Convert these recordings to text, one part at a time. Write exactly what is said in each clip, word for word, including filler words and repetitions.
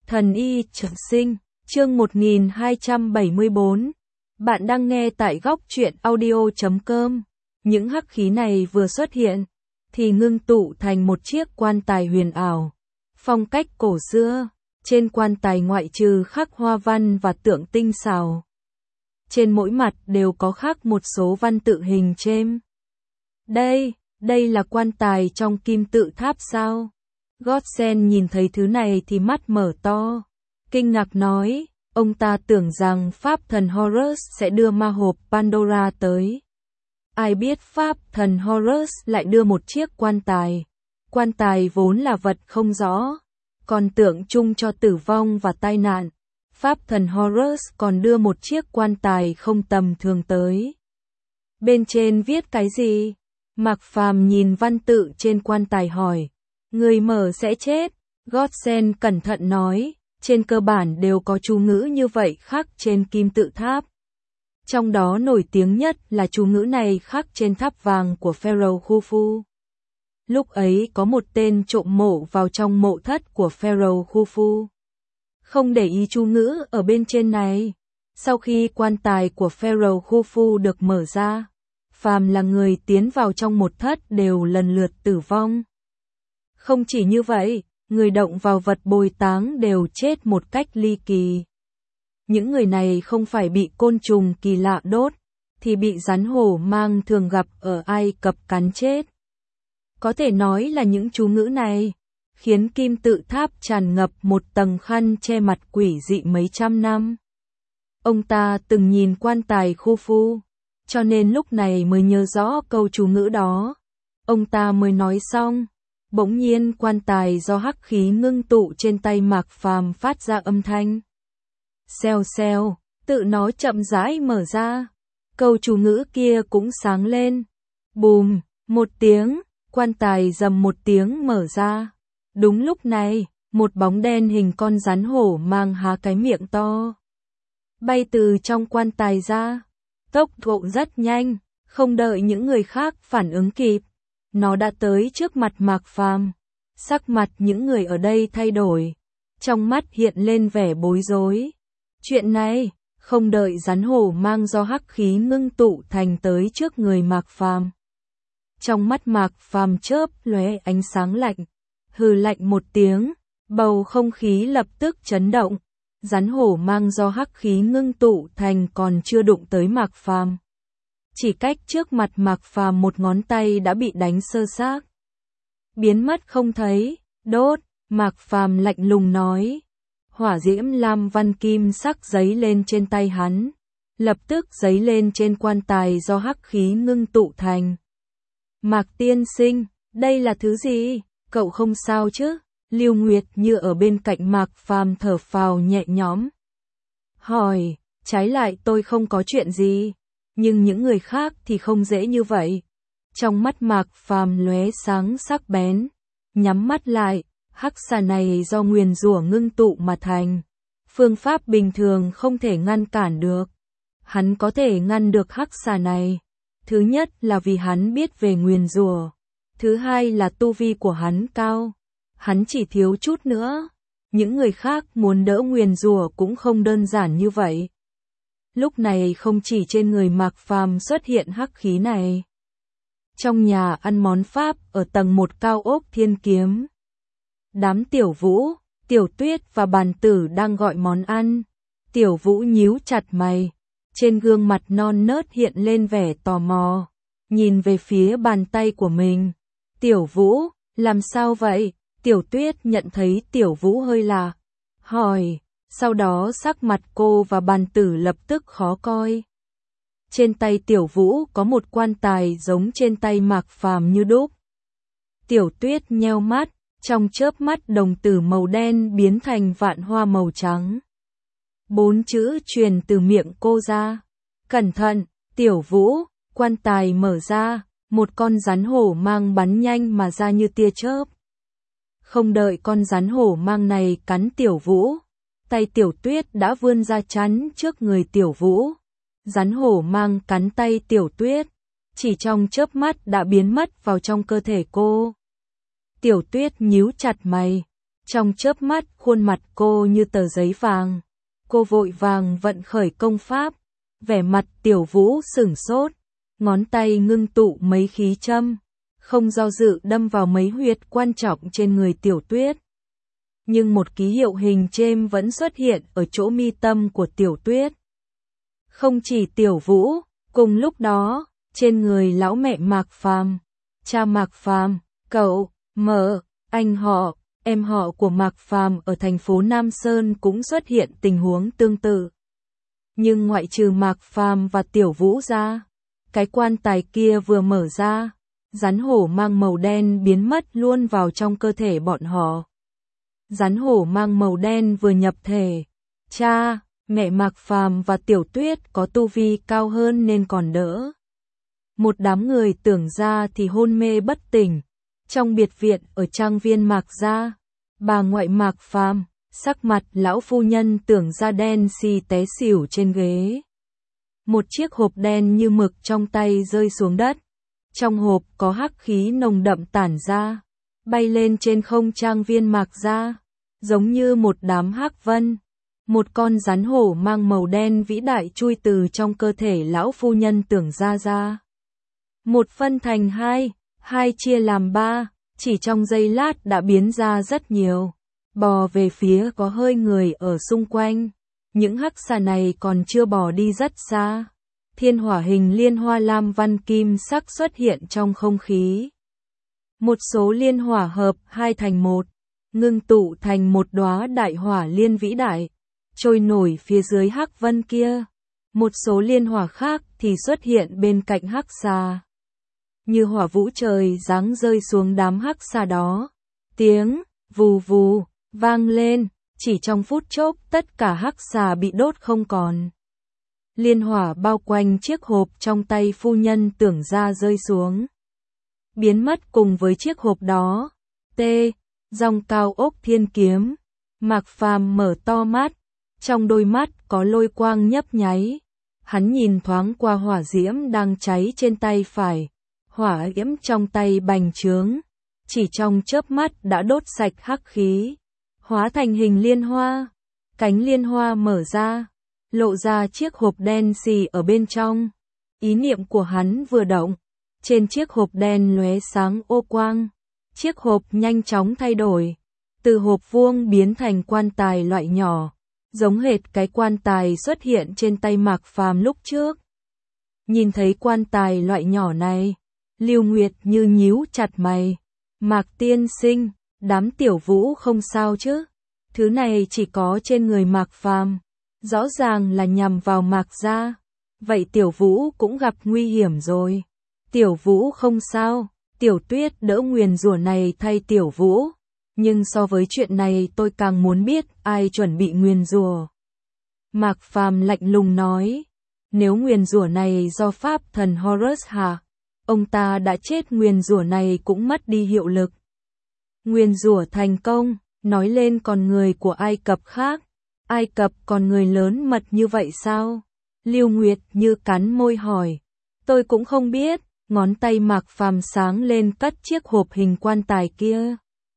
Thần y trường sinh, chương một nghìn hai trăm bảy mươi bốn. Bạn đang nghe tại góc truyện audio chấm com. Những hắc khí này vừa xuất hiện, thì ngưng tụ thành một chiếc quan tài huyền ảo. Phong cách cổ xưa, trên quan tài ngoại trừ khắc hoa văn và tượng tinh xảo. Trên mỗi mặt đều có khắc một số văn tự hình chêm. Đây, đây là quan tài trong kim tự tháp sao? Godsend nhìn thấy thứ này thì mắt mở to, kinh ngạc nói, ông ta tưởng rằng Pháp thần Horus sẽ đưa ma hộp Pandora tới. Ai biết Pháp thần Horus lại đưa một chiếc quan tài. Quan tài vốn là vật không rõ, còn tượng trưng cho tử vong và tai nạn. Pháp thần Horus còn đưa một chiếc quan tài không tầm thường tới. Bên trên viết cái gì? Mạc Phàm nhìn văn tự trên quan tài hỏi. Người mở sẽ chết. Godsend cẩn thận nói, trên cơ bản đều có chú ngữ như vậy khắc trên kim tự tháp. Trong đó nổi tiếng nhất là chú ngữ này khắc trên tháp vàng của Pharaoh Khufu. Lúc ấy có một tên trộm mộ vào trong mộ thất của Pharaoh Khufu. Không để ý chú ngữ ở bên trên này. Sau khi quan tài của Pharaoh Khufu được mở ra, phàm là người tiến vào trong một thất đều lần lượt tử vong. Không chỉ như vậy, người động vào vật bồi táng đều chết một cách ly kỳ. Những người này không phải bị côn trùng kỳ lạ đốt, thì bị rắn hổ mang thường gặp ở Ai Cập cắn chết. Có thể nói là những chú ngữ này khiến kim tự tháp tràn ngập một tầng khăn che mặt quỷ dị mấy trăm năm. Ông ta từng nhìn quan tài Khufu, cho nên lúc này mới nhớ rõ câu chú ngữ đó. Ông ta mới nói xong, bỗng nhiên quan tài do hắc khí ngưng tụ trên tay Mạc Phàm phát ra âm thanh. Xèo xèo, tự nó chậm rãi mở ra. Câu chú ngữ kia cũng sáng lên. Bùm, một tiếng, quan tài rầm một tiếng mở ra. Đúng lúc này, một bóng đen hình con rắn hổ mang há cái miệng to, bay từ trong quan tài ra. Tốc độ rất nhanh, không đợi những người khác phản ứng kịp. Nó đã tới trước mặt Mạc Phàm. Sắc mặt những người ở đây thay đổi, trong mắt hiện lên vẻ bối rối. Chuyện này, không đợi rắn hổ mang do hắc khí ngưng tụ thành tới trước người Mạc Phàm. Trong mắt Mạc Phàm chớp lóe ánh sáng lạnh, hừ lạnh một tiếng, bầu không khí lập tức chấn động. Rắn hổ mang do hắc khí ngưng tụ thành còn chưa đụng tới Mạc Phàm. Chỉ cách trước mặt Mạc Phàm một ngón tay đã bị đánh sơ xác, biến mất không thấy. Đốt, Mạc Phàm lạnh lùng nói. Hỏa diễm lam văn kim sắc giấy lên trên tay hắn, lập tức giấy lên trên quan tài do hắc khí ngưng tụ thành. Mạc tiên sinh, đây là thứ gì? Cậu không sao chứ? Lưu Nguyệt Như ở bên cạnh Mạc Phàm thở phào nhẹ nhõm, hỏi, trái lại tôi không có chuyện gì, nhưng những người khác thì không dễ như vậy. Trong mắt Mạc Phàm lóe sáng sắc bén, nhắm mắt lại, hắc xà này do nguyền rủa ngưng tụ mà thành, phương pháp bình thường không thể ngăn cản được. Hắn có thể ngăn được hắc xà này, thứ nhất là vì hắn biết về nguyền rủa, thứ hai là tu vi của hắn cao. Hắn chỉ thiếu chút nữa, những người khác muốn đỡ nguyền rủa cũng không đơn giản như vậy. Lúc này không chỉ trên người Mạc Phàm xuất hiện hắc khí này. Trong nhà ăn món Pháp ở tầng một cao ốc Thiên Kiếm, đám Tiểu Vũ, Tiểu Tuyết và Bàn Tử đang gọi món ăn. Tiểu Vũ nhíu chặt mày, trên gương mặt non nớt hiện lên vẻ tò mò, nhìn về phía bàn tay của mình. Tiểu Vũ, làm sao vậy? Tiểu Tuyết nhận thấy Tiểu Vũ hơi lạ, hỏi, sau đó sắc mặt cô và Bàn Tử lập tức khó coi. Trên tay Tiểu Vũ có một quan tài giống trên tay Mạc Phàm như đúc. Tiểu Tuyết nheo mắt, trong chớp mắt đồng tử màu đen biến thành vạn hoa màu trắng. Bốn chữ truyền từ miệng cô ra. Cẩn thận, Tiểu Vũ, quan tài mở ra, một con rắn hổ mang bắn nhanh mà ra như tia chớp. Không đợi con rắn hổ mang này cắn Tiểu Vũ, tay Tiểu Tuyết đã vươn ra chắn trước người Tiểu Vũ. Rắn hổ mang cắn tay Tiểu Tuyết, chỉ trong chớp mắt đã biến mất vào trong cơ thể cô. Tiểu Tuyết nhíu chặt mày, Trong chớp mắt khuôn mặt cô như tờ giấy vàng. Cô vội vàng vận khởi công pháp. Vẻ mặt Tiểu Vũ sửng sốt. Ngón tay ngưng tụ mấy khí châm. Không do dự đâm vào mấy huyệt quan trọng trên người Tiểu Tuyết. Nhưng một ký hiệu hình chêm vẫn xuất hiện ở chỗ mi tâm của Tiểu Tuyết. Không chỉ Tiểu Vũ, cùng lúc đó, trên người lão mẹ Mạc Phàm, cha Mạc Phàm, cậu, mợ, anh họ, em họ của Mạc Phàm ở thành phố Nam Sơn cũng xuất hiện tình huống tương tự. Nhưng ngoại trừ Mạc Phàm và Tiểu Vũ ra, cái quan tài kia vừa mở ra, rắn hổ mang màu đen biến mất luôn vào trong cơ thể bọn họ. Rắn hổ mang màu đen vừa nhập thể, cha, mẹ Mạc Phàm và Tiểu Tuyết có tu vi cao hơn nên còn đỡ. Một đám người tưởng ra thì hôn mê bất tỉnh. Trong biệt viện ở trang viên Mạc gia, bà ngoại Mạc Phàm, sắc mặt lão phu nhân tưởng ra đen xì té xỉu trên ghế. Một chiếc hộp đen như mực trong tay rơi xuống đất. Trong hộp có hắc khí nồng đậm tản ra, bay lên trên không trang viên Mạc gia, giống như một đám hắc vân. Một con rắn hổ mang màu đen vĩ đại chui từ trong cơ thể lão phu nhân tưởng ra ra. Một phân thành hai, hai chia làm ba, chỉ trong giây lát đã biến ra rất nhiều. Bò về phía có hơi người ở xung quanh. Những hắc xà này còn chưa bò đi rất xa. Thiên hỏa hình liên hoa lam văn kim sắc xuất hiện trong không khí. Một số liên hỏa hợp hai thành một, ngưng tụ thành một đóa đại hỏa liên vĩ đại, trôi nổi phía dưới hắc vân kia. Một số liên hỏa khác thì xuất hiện bên cạnh hắc xà. Như hỏa vũ trời giáng rơi xuống đám hắc xà đó. Tiếng vù vù vang lên, chỉ trong phút chốc tất cả hắc xà bị đốt không còn. Liên hỏa bao quanh chiếc hộp trong tay phu nhân tưởng ra rơi xuống. Biến mất cùng với chiếc hộp đó. T. Dòng cao ốc thiên kiếm. Mạc Phàm mở to mắt. Trong đôi mắt có lôi quang nhấp nháy. Hắn nhìn thoáng qua hỏa diễm đang cháy trên tay phải. Hỏa diễm trong tay bành trướng. Chỉ trong chớp mắt đã đốt sạch hắc khí. Hóa thành hình liên hoa. Cánh liên hoa mở ra. Lộ ra chiếc hộp đen xì ở bên trong. Ý niệm của hắn vừa động. Trên chiếc hộp đen lóe sáng ô quang. Chiếc hộp nhanh chóng thay đổi. Từ hộp vuông biến thành quan tài loại nhỏ. Giống hệt cái quan tài xuất hiện trên tay Mạc Phàm lúc trước. Nhìn thấy quan tài loại nhỏ này, Lưu Nguyệt như nhíu chặt mày. Mạc tiên sinh, đám Tiểu Vũ không sao chứ? Thứ này chỉ có trên người Mạc Phàm, rõ ràng là nhằm vào Mạc gia. Vậy Tiểu Vũ cũng gặp nguy hiểm rồi. Tiểu Vũ không sao, Tiểu Tuyết đỡ nguyền rủa này thay Tiểu Vũ. Nhưng so với chuyện này tôi càng muốn biết ai chuẩn bị nguyền rủa. Mạc Phàm lạnh lùng nói, nếu nguyền rủa này do pháp thần Horus hạ, ông ta đã chết, nguyền rủa này cũng mất đi hiệu lực. Nguyền rủa thành công, nói lên con người của Ai Cập khác. Ai Cập còn người lớn mật như vậy sao? Lưu Nguyệt như cắn môi hỏi. Tôi cũng không biết. Ngón tay Mạc Phàm sáng lên cất chiếc hộp hình quan tài kia.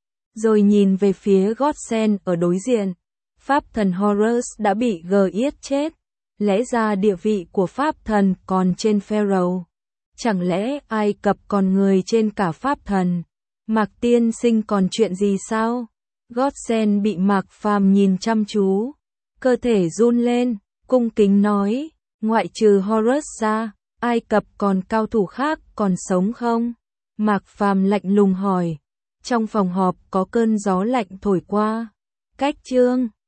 Rồi nhìn về phía Godsend ở đối diện. Pháp thần Horus đã bị giết chết. Lẽ ra địa vị của pháp thần còn trên Pharaoh. Chẳng lẽ Ai Cập còn người trên cả pháp thần? Mạc tiên sinh còn chuyện gì sao? Godsend bị Mạc Phàm nhìn chăm chú. Cơ thể run lên, cung kính nói, ngoại trừ Horus ra, Ai Cập còn cao thủ khác còn sống không? Mạc Phàm lạnh lùng hỏi. Trong phòng họp có cơn gió lạnh thổi qua. Cách chương